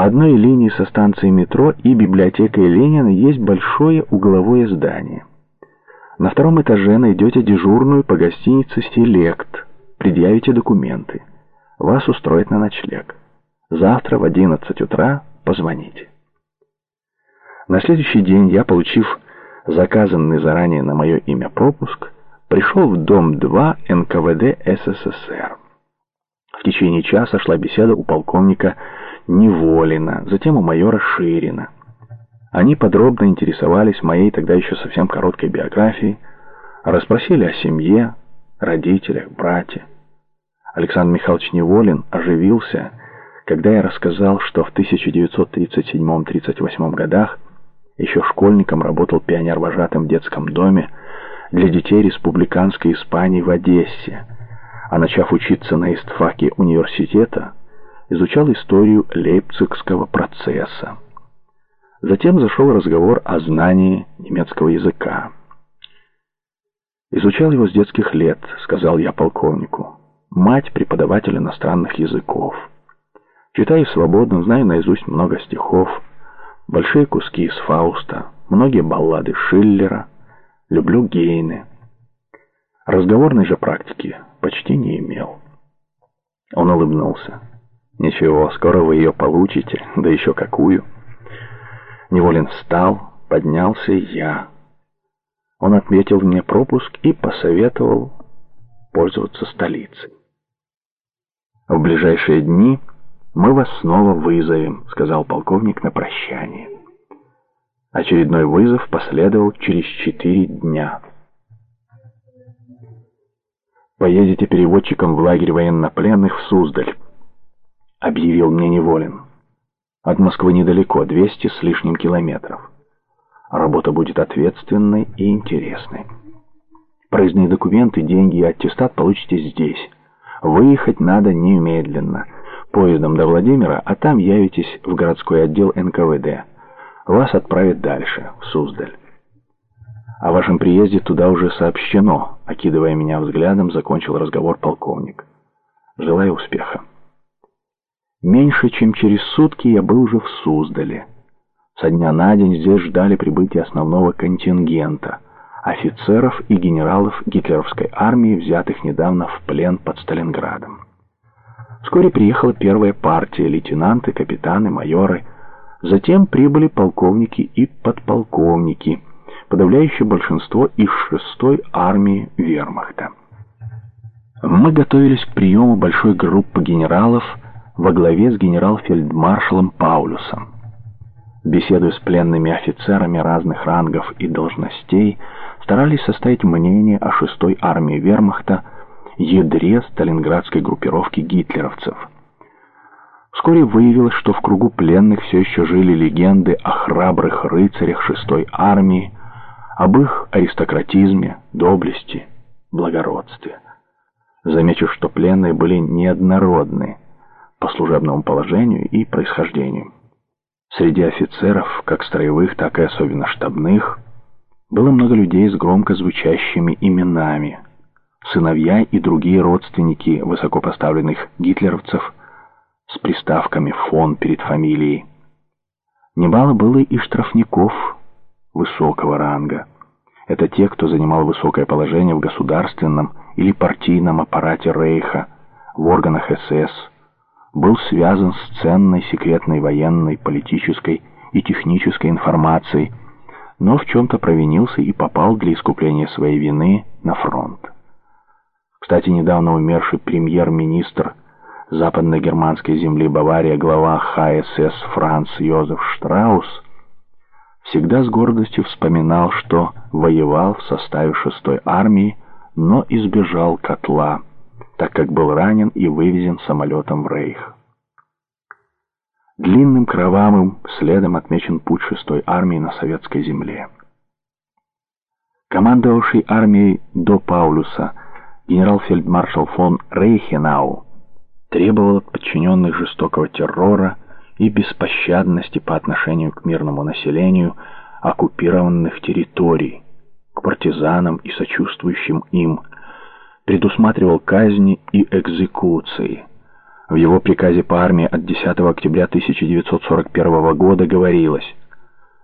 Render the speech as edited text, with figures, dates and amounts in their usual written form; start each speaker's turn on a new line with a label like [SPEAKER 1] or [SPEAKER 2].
[SPEAKER 1] одной линии со станцией метро и библиотекой Ленина есть большое угловое здание. На втором этаже найдете дежурную по гостинице «Селект». Предъявите документы. Вас устроят на ночлег. Завтра в 11 утра позвоните. На следующий день я, получив заказанный заранее на мое имя пропуск, пришел в дом 2 НКВД СССР. В течение часа шла беседа у полковника Неволина, затем у майора Ширина. Они подробно интересовались моей тогда еще совсем короткой биографией, расспросили о семье, родителях, брате. Александр Михайлович Неволин оживился, когда я рассказал, что в 1937-38 годах еще школьником работал пионер-вожатым в детском доме для детей республиканской Испании в Одессе, а начав учиться на истфаке университета, изучал историю Лейпцигского процесса. Затем зашел разговор о знании немецкого языка. «Изучал его с детских лет», — сказал я полковнику. «Мать — преподаватель иностранных языков. Читаю свободно, знаю наизусть много стихов, большие куски из Фауста, многие баллады Шиллера, люблю Гейне. Разговорной же практики почти не имел». Он улыбнулся. «Ничего, скоро вы ее получите, да еще какую». Неволин встал, поднялся и я. Он отметил мне пропуск и посоветовал пользоваться столицей. «В ближайшие дни мы вас снова вызовем», — сказал полковник на прощание. Очередной вызов последовал через 4 дня. «Поедете переводчиком в лагерь военнопленных в Суздаль», — объявил мне Неволин. «От Москвы недалеко, 200 с лишним километров. Работа будет ответственной и интересной. Проездные документы, деньги и аттестат получите здесь. Выехать надо немедленно. Поездом до Владимира, а там явитесь в городской отдел НКВД. Вас отправят дальше, в Суздаль. О вашем приезде туда уже сообщено», — окидывая меня взглядом, закончил разговор полковник. «Желаю успеха». Меньше чем через сутки я был уже в Суздале. Со дня на день здесь ждали прибытия основного контингента, офицеров и генералов гитлеровской армии, взятых недавно в плен под Сталинградом. Вскоре приехала первая партия, лейтенанты, капитаны, майоры. Затем прибыли полковники и подполковники, подавляющее большинство из 6-й армии вермахта. Мы готовились к приему большой группы генералов во главе с генерал-фельдмаршалом Паулюсом. Беседуя с пленными офицерами разных рангов и должностей, старались составить мнение о 6-й армии вермахта, ядре сталинградской группировки гитлеровцев. Вскоре выявилось, что в кругу пленных все еще жили легенды о храбрых рыцарях 6-й армии, об их аристократизме, доблести, благородстве. Замечу, что пленные были неоднородны по служебному положению и происхождению. Среди офицеров, как строевых, так и особенно штабных, было много людей с громко звучащими именами, сыновья и другие родственники высокопоставленных гитлеровцев с приставками «фон» перед фамилией. Немало было и штрафников высокого ранга. Это те, кто занимал высокое положение в государственном или партийном аппарате Рейха, в органах СС, был связан с ценной секретной военной, политической и технической информацией, но в чем-то провинился и попал для искупления своей вины на фронт. Кстати, недавно умерший премьер-министр западно-германской земли Бавария, глава ХСС Франц Йозеф Штраус, всегда с гордостью вспоминал, что воевал в составе 6-й армии, но избежал котла, так как был ранен и вывезен самолетом в Рейх. Длинным кровавым следом отмечен путь 6-й армии на советской земле. Командовавший армией до Паулюса генерал-фельдмаршал фон Рейхенау требовал от подчиненных жестокого террора и беспощадности по отношению к мирному населению оккупированных территорий, к партизанам и сочувствующим им, предусматривал казни и экзекуции, В его приказе по армии от 10 октября 1941 года говорилось: